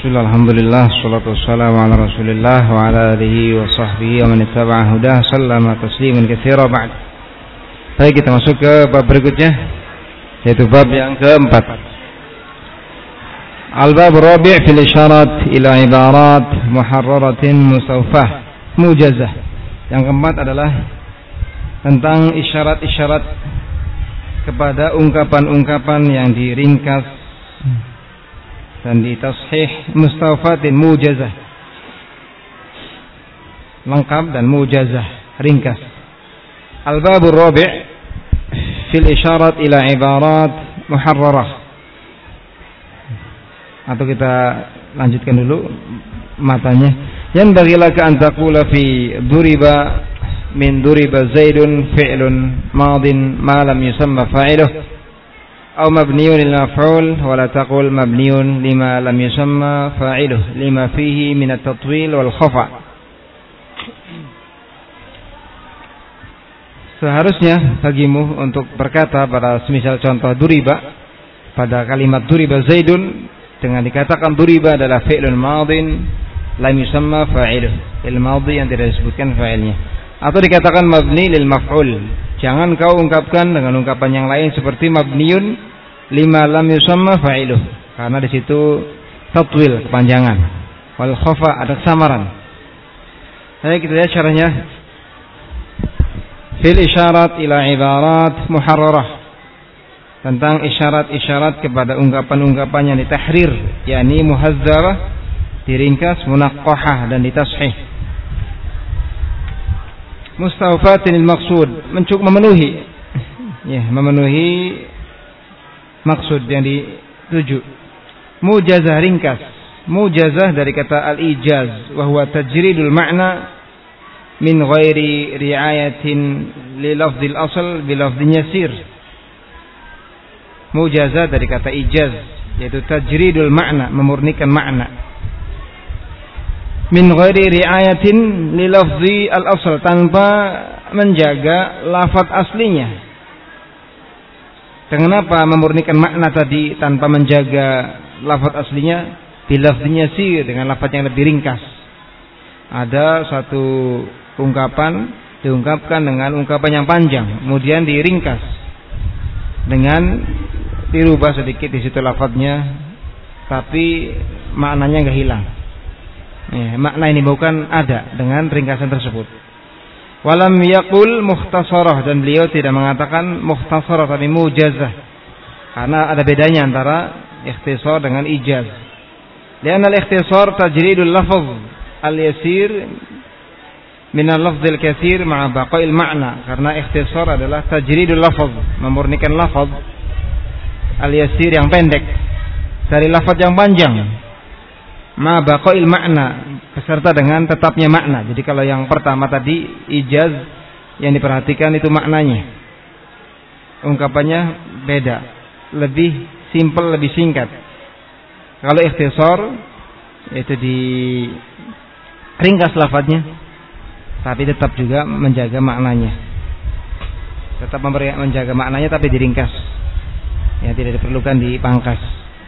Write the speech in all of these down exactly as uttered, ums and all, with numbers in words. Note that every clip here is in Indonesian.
Bismillah, alhamdulillah, salatu wassalamu ala rasulillah wa ala alihi wa sahbihi wa man ittaba'a hudah sallama tasliman katsira ba'd. Baik, kita masuk ke bab berikutnya, yaitu bab yang keempat. Al-bab rabi' fil isyarat ila ibarat muharraratin musawfah mujazah. Yang keempat adalah tentang isyarat-isyarat kepada ungkapan-ungkapan yang diringkas dan ditashih mustawfatin mujazah, lengkap dan mujazah, ringkas. Al-babur rabi' fil isyarat ila ibarat muharrarah. Atau kita lanjutkan dulu matanya. Yang bagi laka an taqula fi duriba min duriba zaidun fi'lun madin ma lam yusamma fa'iluh أو مبني للمفعول ولا تقول مبني لما لم يسمى فاعله لما فيه من التطويل والخفا. Seharusnya bagimu untuk berkata pada semisal contoh duriba, pada kalimat duriba zaidun dengan dikatakan duriba adalah fi'lun madin lam yusamma fa'iluh, fi'il madhi yang tidak disebutkan fa'ilnya, atau dikatakan mabni lil maf'ul. Jangan kau ungkapkan dengan ungkapan yang lain seperti mabniun lima lam yusamma fa'iluh, karena di situ tatwil, kepanjangan, wal khafa, ada kesamaran. Saya kita lihat caranya. Fil isyarat ila ibarat muharrarah, tentang isyarat-isyarat kepada ungkapan-ungkapan yang ditahrir, yakni muhazzarah, diringkas, munaqqahah dan ditashih. Mustawfatin al-maqsud, mencukup memenuhi, ya, memenuhi maksud yang dituju. Mujazah, ringkas. Mujazah dari kata al-ijaz, wa huwa tajridul ma'na min ghairi ri'ayatin li lafdzil asl bi lafdzin yasir. Mujazah dari kata ijaz, yaitu tajridul ma'na, memurnikan makna. Min ghairi ri'ayatin li lafzi al-asl, tanpa menjaga lafaz aslinya. Kenapa memurnikan makna tadi tanpa menjaga lafaz aslinya? Bi lafzin yasir, dengan lafaz yang lebih ringkas. Ada satu ungkapan diungkapkan dengan ungkapan yang panjang, kemudian diringkas dengan dirubah sedikit di situ lafaznya, tapi maknanya enggak hilang. Ya, makna ini bukan ada dengan ringkasan tersebut. Walam yaqul mukhtasarah, dan beliau tidak mengatakan mukhtasarah tapi mujazah, karena ada bedanya antara ikhtisar dengan ijaz. Lianna al-ikhtisar tajridul lafaz al-yasir min al-lafzil katsir ma'a baqa'il ma'na, karena ikhtisar adalah tajridul lafaz, memurnikan lafaz al-yasir yang pendek dari lafaz yang panjang, ma baqa'il makna, beserta dengan tetapnya makna. Jadi kalau yang pertama tadi ijaz, yang diperhatikan itu maknanya, ungkapannya beda, lebih simpel, lebih singkat. Kalau ikhtisar itu di ringkas lafadznya, tapi tetap juga menjaga maknanya, tetap menjaga maknanya tapi diringkas, ya, tidak diperlukan dipangkas.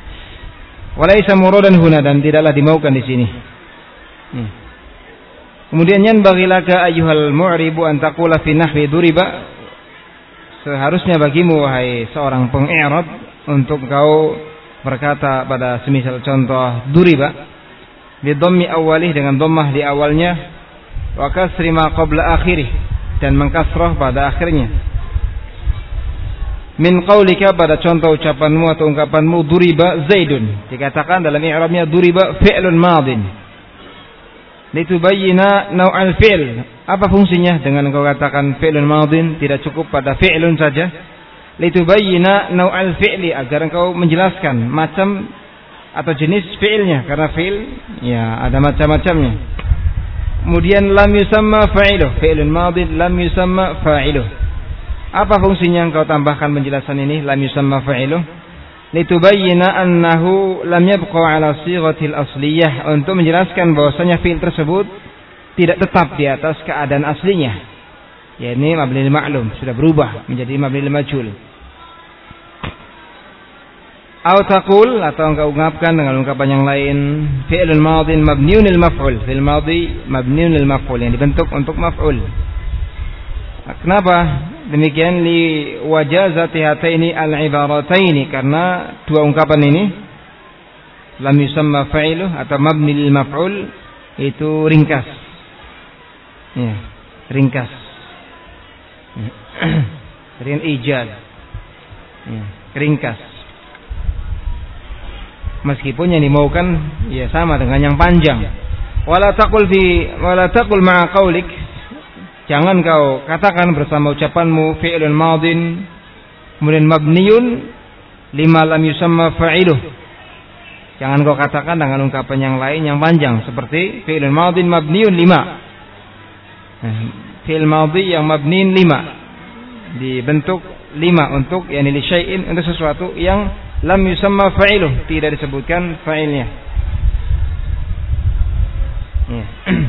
Walaisa muradan huna, dan tidaklah dimaukan di sini. Hmm. Kemudian yan bagilaka ayyuhal mu'ribu an taqula fi nahwi duriba, seharusnya bagimu wahai seorang peng'irab untuk kau berkata pada semisal contoh duriba bi dhammi awalih, dengan dhammah di awalnya, wa kasri ma qabla akhirih, dan mengkasrah pada akhirnya. Min qaulika, pada contoh ucapanmu atau ungkapanmu duriba zaidun, dikatakan dalam i'rabnya duriba fi'lun madin litubayyina naw'al fi'l. Apa fungsinya dengan engkau katakan fi'lun madin, tidak cukup pada fi'lun saja? Litubayyina naw'al fi'li, agar engkau menjelaskan macam atau jenis fi'ilnya, karena fi'il ya ada macam-macamnya. Kemudian lam yusamma fa'iluh, fi'lun madin lam yusamma fa'iluh. Apa fungsinya engkau tambahkan penjelasan ini, lam yusamma fa'iluh? Litubayyina annahu lam yabqa ala sighatil asliyah, untuk menjelaskan bahwasanya fi'il tersebut tidak tetap di atas keadaan aslinya, yakni mabni lil ma'lum, sudah berubah menjadi mabni lil majhul. Au taqul, atau engkau ungkapkan dengan ungkapan yang lain, fi'lun madhin mabniun lil maf'ul. Fi'il madhi mabniun lil maf'ul, yang dibentuk untuk maf'ul. Kenapa demikian? Li wajazati hataini al-ibarataini, karena dua ungkapan ini lam yusamma fa'iluh atau mabni lil maf'ul itu ringkas. Ya, ringkas. Dengan ijaz. Ya, ringkas. Meskipun yang dimaukan ya sama dengan yang panjang. Wala taqul fi wala taqul ma'a qaulik, jangan kau katakan bersama ucapanmu fi'lun madhin kemudian mabniun lima lam yusamma fa'iluh. Jangan kau katakan dengan ungkapan yang lain yang panjang seperti fi'lun madhin mabniun lima. Fi'il madhi yang mabniin lima, dibentuk lima untuk yani li syai'in, untuk sesuatu yang lam yusamma fa'iluh, tidak disebutkan fa'ilnya. Ya.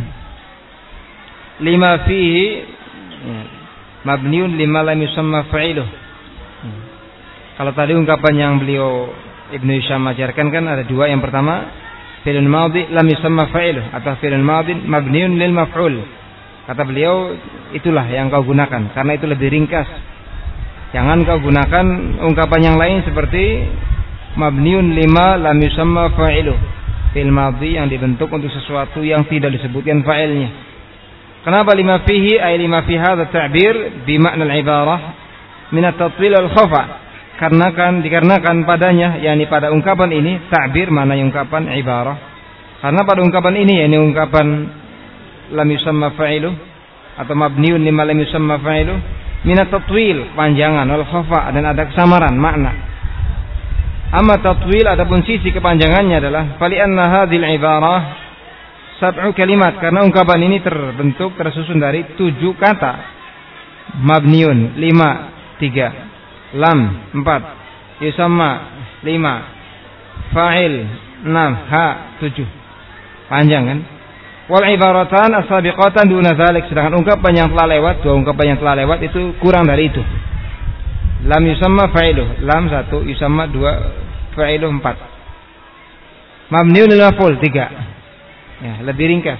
Lima fihi ya, mabniun lima lam yusamma fa'iluh. Ya. Kalau tadi ungkapan yang beliau Ibnu Hisham ajarkan kan ada dua. Yang pertama fi'lun madhi lam yusamma fa'iluh, atau fi'lun madhi mabniun lil maf'ul. Kata beliau itulah yang kau gunakan karena itu lebih ringkas. Jangan kau gunakan ungkapan yang lain seperti mabniun lima lam yusamma fa'iluh, fi'il madhi yang dibentuk untuk sesuatu yang tidak disebutkan fa'ilnya. Kenapa lima fihi ay lima fi hadha ta'bir bi makna al-ibarah min at-tatwil al-khafa? Karena kan dikarenakan padanya yakni pada ungkapan ini ta'bir, mana ungkapan ibarah. Karena pada ungkapan ini yakni ungkapan lam yusamma fa'iluh atau mabniun lima lam yusamma fa'iluh minat tatwil, panjangan, wal khafa, dan ada kesamaran makna. Amma tatwil, adapun sisi kepanjangannya adalah fali anna hadhil ibarah sab'u kalimat, karena ungkapan ini terbentuk tersusun dari tujuh kata. Mabniun lima, tiga, lam empat, yusamma lima, fa'il enam, ha tujuh. Panjang kan? Wal ibaratan as-sabiqatan duna dzalik, sedangkan ungkapan yang telah lewat, dua ungkapan yang telah lewat itu kurang dari itu. Lam yusamma fa'iluh, lam satu, yusamma dua, fa'iluh empat. Mabniun lil maf'ul tiga. Ya, lebih ringkas.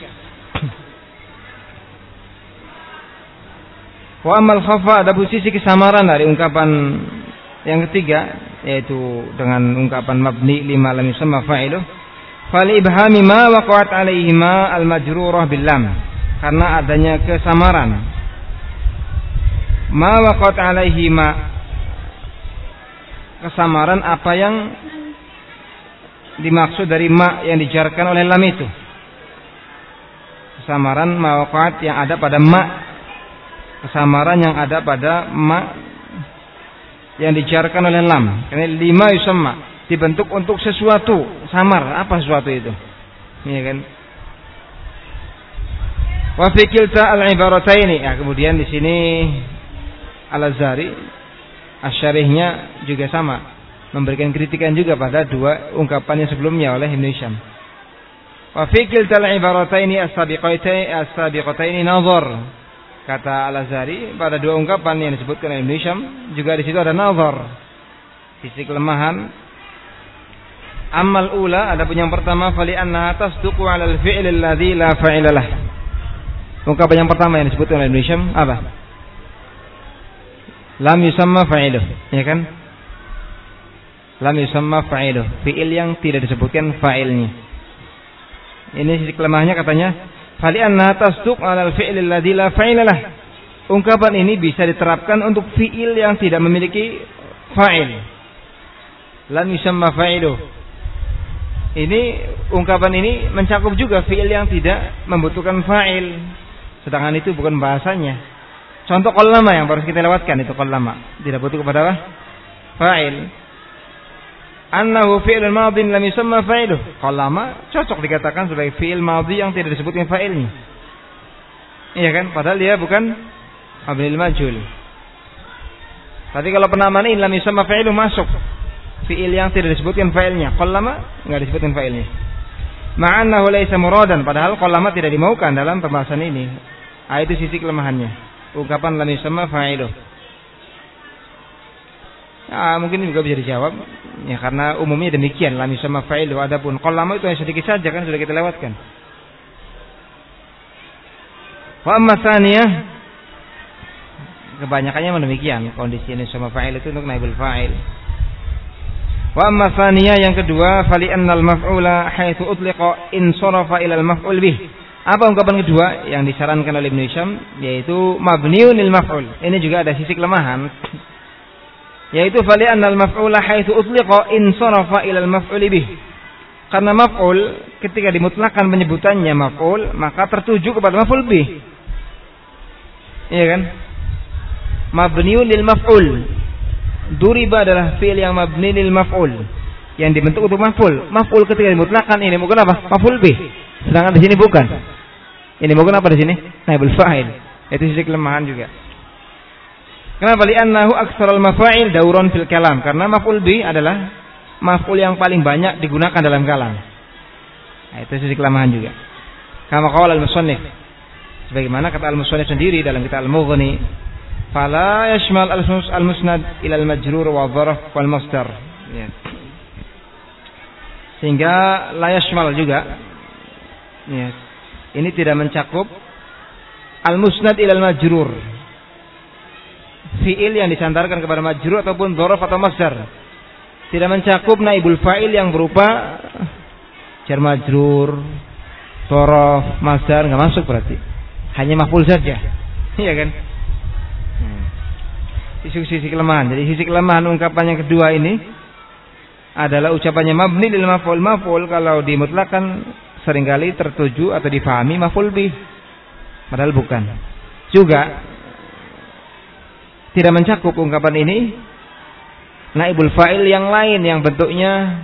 Wa amal khafa, ada sisi kesamaran dari ungkapan yang ketiga, yaitu dengan ungkapan mabni lima lam yusamma fa'iluh. Fal ibhami ma waqa'at alaihi ma al-majrurah bil lam, karena adanya kesamaran. Ma waqa'at alaihi ma, kesamaran apa yang dimaksud dari ma yang dijarkan oleh lam itu. Kesamaran ma waqa'at yang ada pada ma, kesamaran yang ada pada ma yang dijarkan oleh lam. Karena lima yusamma dibentuk untuk sesuatu samar. Apa sesuatu itu? Iya kan? Wa fi kilta al-ibarataini. Ya, kemudian di sini Al-Azhari asy-syarihnya juga sama, memberikan kritikan juga pada dua ungkapan yang sebelumnya oleh Ibnu Hisham. Wa fi kilta al-ibarataini as-sabiqataini as-sabiqataini nazar. Kata Al-Azhari, pada dua ungkapan yang disebutkan oleh Ibnu Hisham juga di situ ada nazar, sisi kelemahan. Amal ula, adapun yang pertama, fali annaha tasduqu 'ala al-fi'l alladhi la fa'ila lah. Ungkapan yang pertama yang disebutkan oleh Ibnu Hisham apa? Lam yusamma fa'iluh, ya kan? Lam yusamma fa'iluh, fi'il yang tidak disebutkan fa'ilnya. Ini sisi kelemahannya, katanya fali annaha tasduqu 'ala al-fi'l alladhi la fa'ila lah. Ungkapan ini bisa diterapkan untuk fi'il yang tidak memiliki fa'il. Lam yusamma fa'iluh. Ini ungkapan ini mencakup juga fi'il yang tidak membutuhkan fa'il, sedangkan itu bukan bahasanya. Contoh qallama yang baru kita lewatkan, itu qallama tidak butuh kepada apa? Fa'il. Annahu fi'lun madhin lam yusamma fa'iluh. Qallama cocok dikatakan sebagai fi'il madhi yang tidak disebutkan fa'ilnya. Iya kan? Padahal dia bukan mabnil majhul. Tapi kalau penamaan ini lam yusamma fa'iluh masuk. Fi'il yang tidak disebutkan fa'ilnya. Qallama enggak disebutkan fa'ilnya. Ma'annahu laysa muradan, padahal qallama tidak dimaukan dalam pembahasan ini. Ah, itu sisi kelemahannya. Ungkapan lam yusamma fa'iluh. Ya, mungkin juga bisa dijawab. Ya karena umumnya demikian, lam yusamma fa'iluhu. Adapun qallama itu yang sedikit saja kan sudah kita lewatkan. Wa amma tsaniyah, kebanyakannya demikian kondisi ini sama fa'il itu untuk naibul fa'il. Wa amma tsaniyah, yang kedua, fali annal maf'ula haitsu utliqa in sarafa ila al maf'ul bih. Apa ungkapan kedua yang disarankan oleh Ibnu Hisham, yaitu mabniun lil maf'ul. Ini juga ada sisi kelemahan, yaitu fali annal maf'ula haitsu utliqa in sarafa ila al maf'ul bih. Karena maf'ul ketika dimutlakkan penyebutannya maf'ul, maka tertuju kepada maf'ul bih. Iya kan? Mabniun lil maf'ul. Duriba adalah fi'il yang mabni lil maf'ul, yang dibentuk untuk maf'ul. Maf'ul ketika dimutlakkan ini bukan apa? Maf'ul bih. Sedangkan di sini bukan. Ini bukan apa di sini? Naibul fa'il. Itu sisi kelemahan juga. Kenapa? Li'annahu aktsarul mafa'il dauran fil kalam. Karena maf'ul bih adalah maf'ul yang paling banyak digunakan dalam kalam. Nah, itu sisi kelemahan juga. Kama qala al-musannif, sebagaimana kata al-musannif sendiri dalam kitab al-Mughni, fala yashmal al-musnad ila al-majrur wa dharf wal masdar. Ya. Sehingga la yashmal juga. Ya. Ini tidak mencakup al-musnad ila al-majrur, fi'il yang disandarkan kepada majrur ataupun dharf atau masdar. Tidak mencakup naibul fa'il yang berupa jar majrur, dharf, masdar, enggak masuk berarti. Hanya maf'ul saja. Iya kan? Hmm. Sisi-sisi kelemahan. Jadi sisi kelemahan ungkapan yang kedua ini adalah ucapannya mabni lil maf'ul. Maf'ul kalau dimutlakan seringkali tertuju atau difahami maf'ul bih, padahal bukan. Juga tidak mencakup ungkapan ini naibul fa'il yang lain yang bentuknya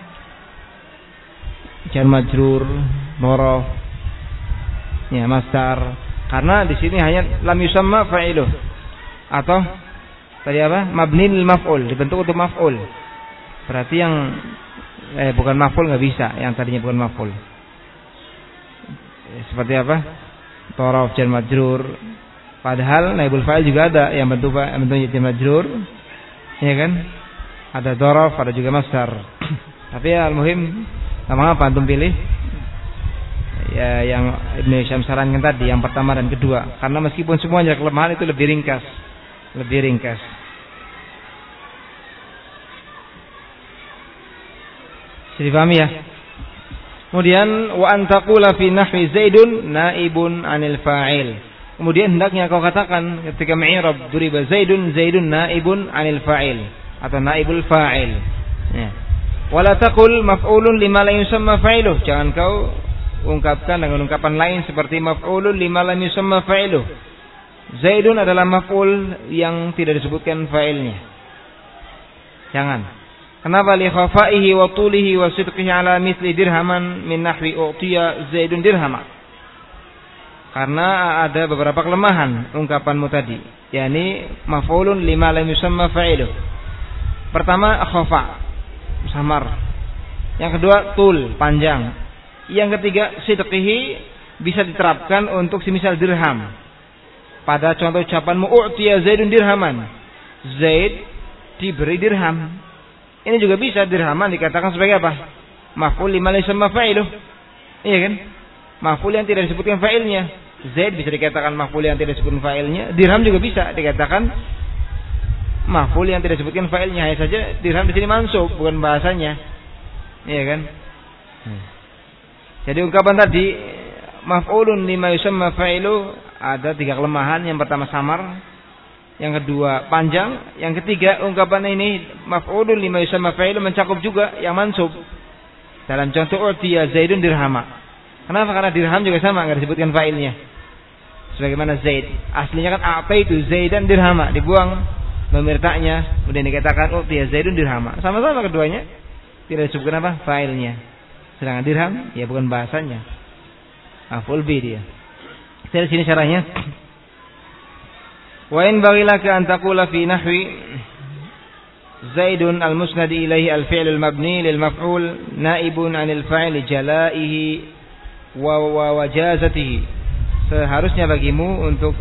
jar majrur, dharf, ya masdar. Karena di sini hanya lam yusamma fa'iluh atau tadi apa? Mabni lil maf'ul, dibentuk untuk maf'ul. Berarti yang eh bukan maf'ul enggak bisa, yang tadinya bukan maf'ul. Seperti apa? Dharf, jar majrur. Padahal naibul fa'il juga ada yang bentuk bentuknya jar majrur. Ya kan? Ada dharf, ada juga masdar. Tapi ya al-muhim, sama apa antum pilih? Ya yang Ibnu Hisham sarankan tadi, yang pertama dan kedua. Karena meskipun semuanya kelemahan itu lebih ringkas. Lebih ringkas. Jadi pahami ya? Kemudian wa antaqula fi nahwi Zaidun naibun anil fa'il. Kemudian hendaknya kau katakan ketika mi'rab duriba Zaidun, Zaidun naibun anil fa'il atau naibul fa'il. Ya. Wala taqul maf'ulun lima la yusamma fa'iluh. Jangan kau ungkapkan dengan ungkapan lain seperti maf'ulun lima lam yusamma fa'iluh. Zaidun adalah maf'ul yang tidak disebutkan fa'ilnya. Jangan. Kenapa? Li khafaihi wa tulihi wa sidqihi ala mithli dirhaman min nahwi u'tiya Zaidun dirhama. Karena ada beberapa kelemahan ungkapanmu tadi, yakni maf'ulun lima lam yusamma fa'iluh. Pertama khafa, samar. Yang kedua tul, panjang. Yang ketiga sidqihi, bisa diterapkan untuk semisal dirham. Pada contoh ucapanmu u'tiya Zaidun dirhaman. Zaid diberi dirham. Ini juga bisa dirhaman dikatakan sebagai apa? Maf'ul lima lam yusamma fa'iluh. Iya kan? Maf'ul yang tidak disebutkan fa'ilnya. Zaid bisa dikatakan maf'ul yang tidak disebutkan fa'ilnya. Dirham juga bisa dikatakan maf'ul yang tidak disebutkan fa'ilnya. Hanya saja dirham di sini mansub, bukan bahasanya. Iya kan? Hmm. Jadi ungkapan tadi maf'ulun lima yusamma fa'iluh ada tiga kelemahan. Yang pertama samar, yang kedua panjang, yang ketiga ungkapan ini maf'ulun lima yusamma fa'iluh mencakup juga yang mansub. Dalam contoh u'tiya Zaidun dirhama. Kenapa? Karena dirham juga sama, enggak disebutkan fa'ilnya. Sebagaimana Zaid, aslinya kan a'taitu Zaidan dirhama, dibuang memirtaknya, kemudian dikatakan u'tiya Zaidun dirhama. Sama-sama keduanya tidak disebutkan apa? Fa'ilnya. Sedangkan dirham ya bukan bahasanya. Maf'ul bi dia. Dari sini caranya. Wa in baghilaka an taqula fi nahwi Zaidun al-musnad ilaihi al-fi'l al-mabni lil maf'ul naibun 'anil fa'il jalaihi wa wa wajazatihi. Seharusnya bagimu untuk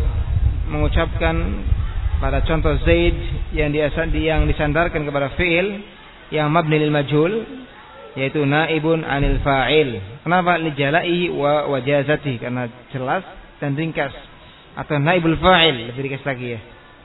mengucapkan pada contoh Zaid yang diasal yang disandarkan kepada fi'il yang mabni lil majhul, yaitu naibun anil fa'il. Kenapa? Li jalaihi wa wajazati, karena jelas dan ringkas. Atau naibul fa'il, lebih ringkas lagi ya.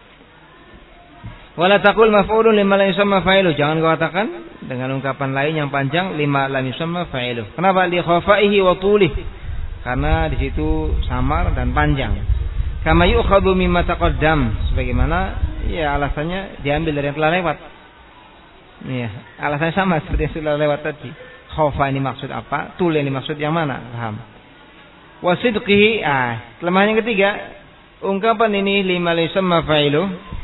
Wala taqul maf'ulun lima lam yusamma fa'iluh. Jangan kau katakan dengan ungkapan lain yang panjang lima lam yusamma fa'iluh. Kenapa? Li khafaihi wa tulih. Karena di situ samar dan panjang. Kama yu'khadhu mimma taqaddam, sebagaimana ya alasannya diambil dari yang telah lewat. Iya, alasannya sama seperti yang sudah lewat tadi. Khafa ini maksud apa? Tul ini maksud yang mana? Paham? Wa sidqihi, ah, kelemahan yang ketiga, ungkapan ini lima lam yusamma fa'iluh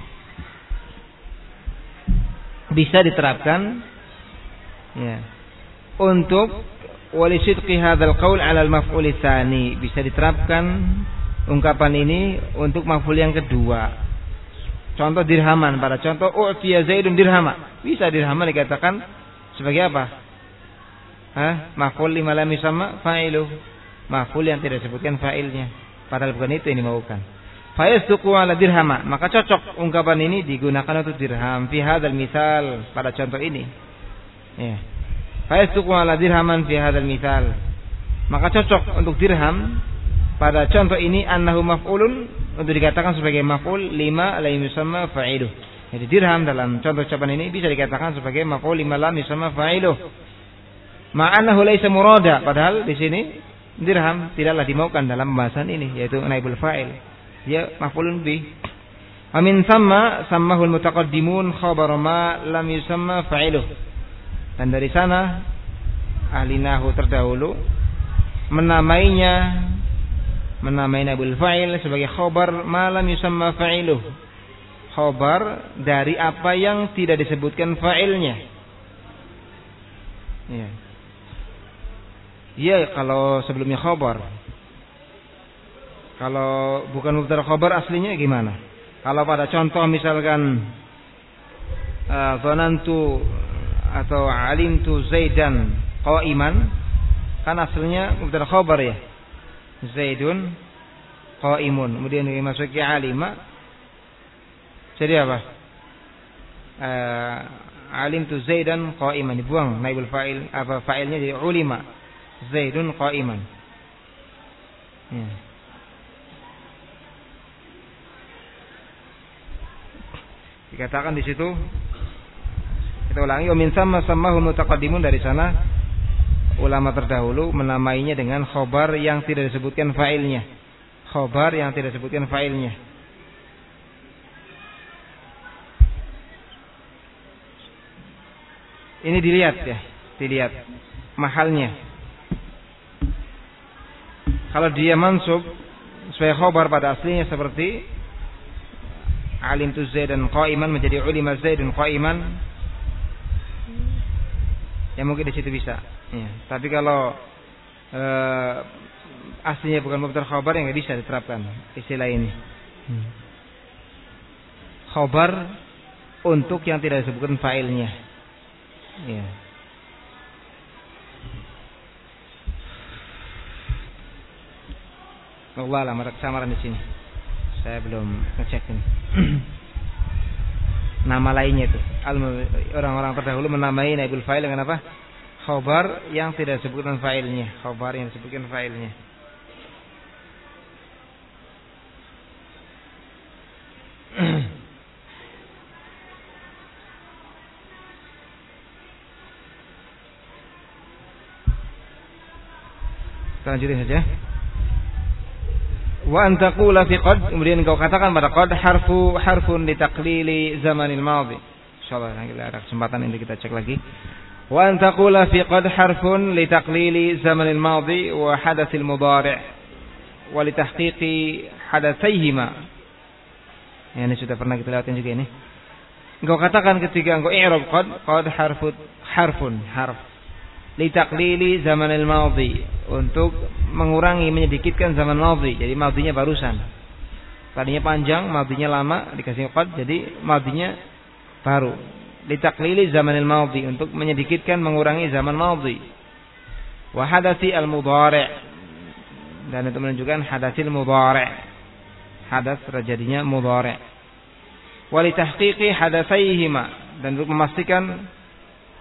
bisa diterapkan ya untuk wali sidqi hadzal qaul 'ala al-maf'ul tsani, bisa diterapkan ungkapan ini untuk maf'ul yang kedua. Contoh dirhaman, pada contoh u'tiya Zaidun dirhama, bisa dirhaman dikatakan sebagai apa? Hah? Maf'ul lima lam yusamma fa'iluh, maf'ul yang tidak disebutkan fa'ilnya, padahal bukan itu yang dimaukan. Fayasduqu ala dirhama, maka cocok ungkapan ini digunakan untuk dirham fi hadzal misal, pada contoh ini. Ya. Fayasduqu ala dirhaman fi hadzal misal. Maka cocok untuk dirham pada contoh ini annahu maf'ulun, untuk dikatakan sebagai maf'ul lima lam yusamma fa'iluh. Jadi dirham dalam contoh ucapan ini bisa dikatakan sebagai maf'ul lima lam yusamma fa'iluh. Ma'annahu laysa murada, padahal di sini dirham tidaklah dimaukan dalam pembahasan ini, yaitu naibul fa'il. Dia maf'ulun bih. Wa min thamma sammahul mutaqaddimun khabar ma lam yusamma fa'iluh. Dan dari sana ahli nahwu terdahulu menamainya menamai naibul fa'il sebagai khabar ma lam yusamma fa'iluh. Khabar dari apa yang tidak disebutkan fa'ilnya. Ya. Ya, kalau sebelumnya khabar. Kalau bukan mubtada khabar aslinya gimana? Kalau pada contoh misalkan zanantu uh, atau alimtu Zaidan qa'iman, kan aslinya mubtada khabar ya. Zaidun qa'imun. Kemudian dimasuki alima, jadi apa? Uh, alimtu Zaidan qa'iman, dibuang naibul fa'il, apa fa'ilnya jadi ulima. Zaidun qa'iman. Ya. Dikatakan di situ, kita ulangi, min sama sammahu mutaqaddimun, dari sana ulama terdahulu menamainya dengan khobar yang tidak disebutkan fa'ilnya. Khobar yang tidak disebutkan fa'ilnya. Ini dilihat ya, dilihat mahalnya. Kalau dia mansub sebagai khobar pada aslinya seperti alimtu Zaidan qa'iman menjadi ulima Zaidun qa'iman, ya mungkin di situ bisa. Ya. Tapi kalau e, aslinya bukan mubtada khabar, yang nggak bisa diterapkan istilah ini. Hmm. Khabar untuk yang tidak disebutkan fa'ilnya. Ya. Allah lah, ada kesamaran di sini. Saya belum ngecek ini. Nama lainnya itu, orang-orang terdahulu menamai naibul fa'il dengan apa? Khabar yang tidak disebutkan fa'ilnya. Khabar yang disebutkan fa'ilnya. Kita lanjutin saja. Wa antaqula fi qad, kemudian kau katakan pada qad harfu harfun li taqlili zamanil madhi. Insyaallah nanti ada kesempatan ini kita cek lagi. Wa antaqula fi qad harfun li taqlili zamanil madhi wa hadatsil mudhari' wa li tahqiqi hadatsayhima. Ya, ini sudah pernah kita lihatin juga ini. Engkau katakan ketika engkau i'rab qad, qad harfun harfun harf li taqlili zamanil madhi, untuk mengurangi, menyedikitkan zaman madhi. Jadi madhinya barusan. Tadinya panjang, madhinya lama, dikasih qad, jadi madhinya baru. Li taqlili zamanil madhi, untuk menyedikitkan, mengurangi zaman madhi. Wa hadathi al mudhari', dan itu menunjukkan hadatsil mudhari'. Hadas terjadinya mudhari'. Wa li tahqiqi hadatsayhima, dan untuk memastikan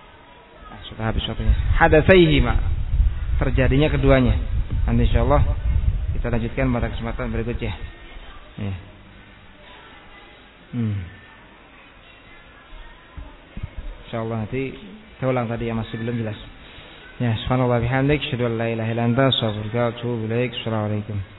sudah habis waktunya. Hadatsaihima, terjadinya keduanya. Nanti insyaallah kita lanjutkan pada kesempatan berikutnya. Ya. Hmm. Insyaallah nanti kita ulang tadi yang masih belum jelas. Ya, subhanallah bihamdik, asyhadu an la ilaha illa anta, astaghfiruka wa atubu ilaik. Assalamualaikum.